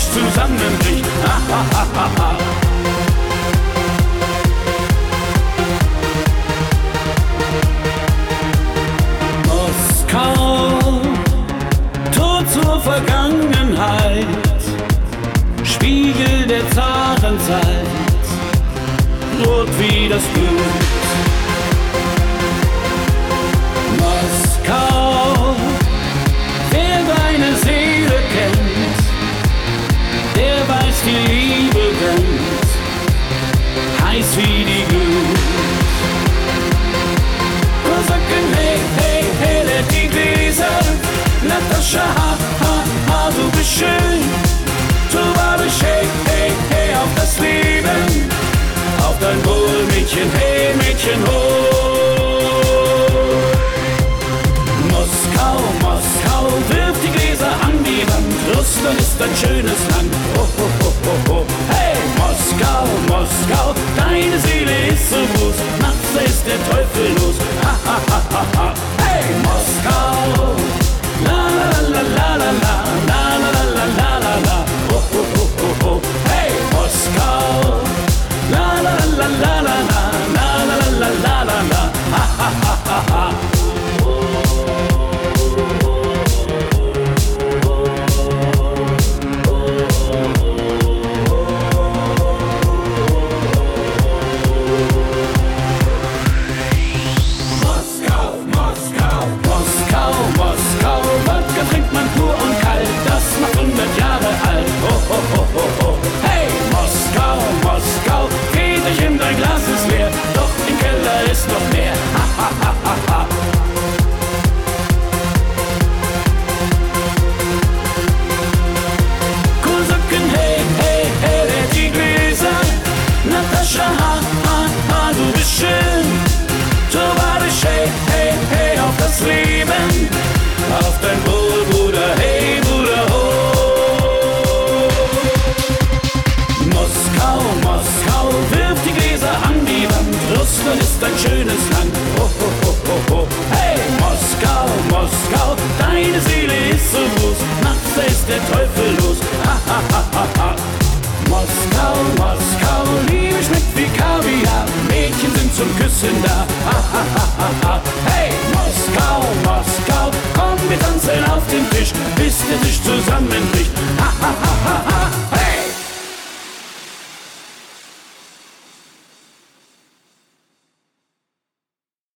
sich zusammenbricht. Ha, ha, ha, ha, ha. Moskau, Tor zur Vergangenheit, Spiegel der Zarenzeit, rot wie das Blut. Moskau, wer deine Seele kennt, der weiß, die Liebe brennt, heiß wie die Glut. Kosaken, hey, hey, hey, der die Gläser, Natascha, ha, ha, ha, du bist schön. Towabisch, hey, hey, hey, auf das Leben, auf dein Wohl, Mädchen, hey, Mädchen, ho. Moskau, Moskau, wirf die Gläser an die Wand, Russland ist ein schönes Land, ho, ho, ho, ho, ho. Hey, Moskau, Moskau, deine Seele ist so groß, nachts ist der Teufel los, ha, ha, ha, ha, ha. Hey, Moskau, la, la, la, la, la, la, la, la, la, la, la, la, ho, ho, ho, ho, ho. Hey, Moskau, la, la, la, la, la, la, la, la, la, la, la, la, ha, ha, ha, ha, ha. Noch mehr. Ha, ha, ha, ha, ha. Kosaken, hey, hey, hey, die Gläser. Natascha, ha, ha, ha, du bist schön. Towabisch, hey, hey, hey, auf das Leben, auf dein Wohl, Bruder, hey, Bruder, ho. Moskau, Moskau, wirf die Gläser an die Wand, Russland ist ein schönes Land, ho, ho, ho, ho, ho. Hey, Moskau, Moskau, deine Seele ist so groß, nachts ist der Teufel los, ha, ha, ha, ha.